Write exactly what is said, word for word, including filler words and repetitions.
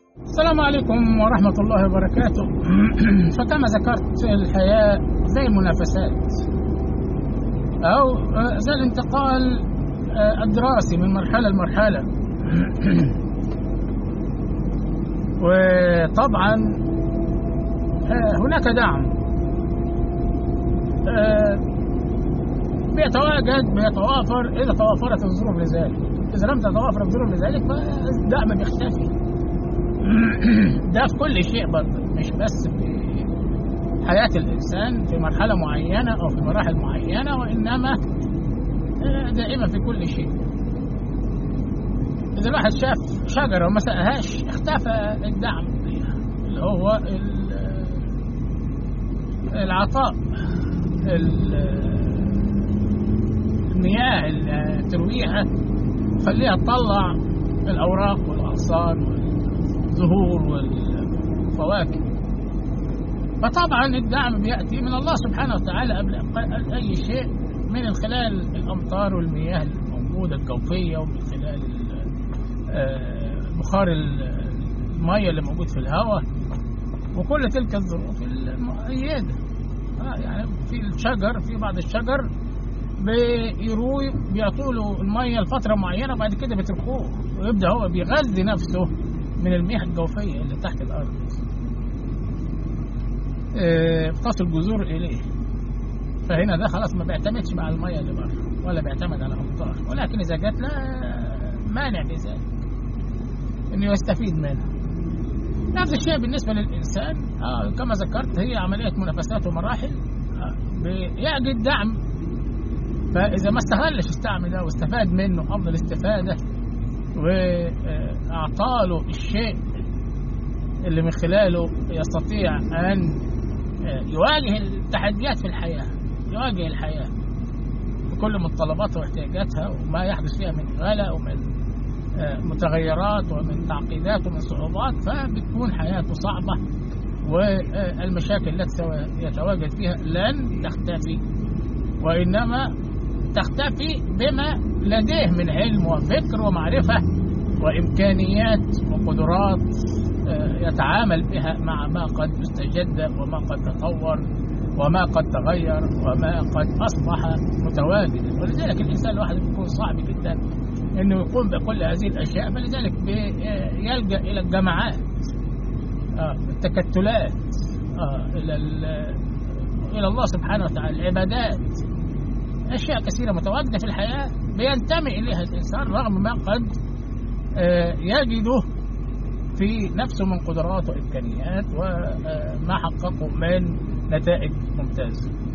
السلام عليكم ورحمة الله وبركاته. فكما ذكرت الحياة زي المنافسات أو زي الانتقال الدراسي من مرحلة لمرحلة. وطبعا هناك دعم بيتواجد بيتوافر إذا توافرت الظروف لذلك. إذا لم تتوافر الظروف لذلك فالدعم بيختفي. ده في كل شيء برضه، مش بس في حياة الإنسان في مرحلة معينة أو في مراحل معينة، وإنما دائما في كل شيء. إذا الواحد شاف شجرة وما سقاهاش اختفى الدعم فيها، اللي هو العطاء، المياه اللي ترويها خليها تطلع الأوراق والأغصان والزهور والفواكه. فطبعا الدعم بيأتي من الله سبحانه وتعالى قبل أي شيء، من خلال الأمطار والمياه الموجودة الجوفية، ومن خلال بخار المياه اللي موجود في الهواء، وكل تلك الظروف المؤيدة. يعني في الشجر، في بعض الشجر بيروي بيعطوا له المية لفترة معينة، وبعد كده بيتركوه ويبدأ هو بيغذي نفسه من المياه الجوفية اللي تحت الأرض، بتصل جذور إليه. فهنا ده خلاص ما بيعتمدش مع المياه اللي بره، ولا بيعتمد على أمطار، ولكن إذا جات لا مانع بذلك إنه يستفيد منها. نفس الشيء بالنسبة للإنسان. آه كما ذكرت، هي عملية منافسات ومراحل. آه بيجد دعم، فإذا ما استغلش الدعم ده واستفاد منه أفضل استفادة، وأعطاله الشيء اللي من خلاله يستطيع أن يواجه التحديات في الحياة، يواجه الحياة بكل متطلباتها واحتياجاتها، وما يحدث فيها من غلا ومن متغيرات ومن تعقيدات ومن صعوبات، فبتكون حياته صعبة، والمشاكل التي يتواجد فيها لن تختفي، وإنما تختفي بما لديه من علم وفكر ومعرفة وإمكانيات وقدرات يتعامل بها مع ما قد استجد وما قد تطور وما قد تغير وما قد أصبح متواجدا. ولذلك الإنسان الواحد بيكون صعب جدا إنه يقوم بكل هذه الأشياء، فلذلك يلجأ إلى الجماعات، التكتلات، إلى إلى الله سبحانه وتعالى، العبادات، أشياء كثيرة متواجدة في الحياة بينتمي إليها الإنسان رغم ما قد يجده في نفسه من قدرات وإمكانيات وما حققه من نتائج ممتازة.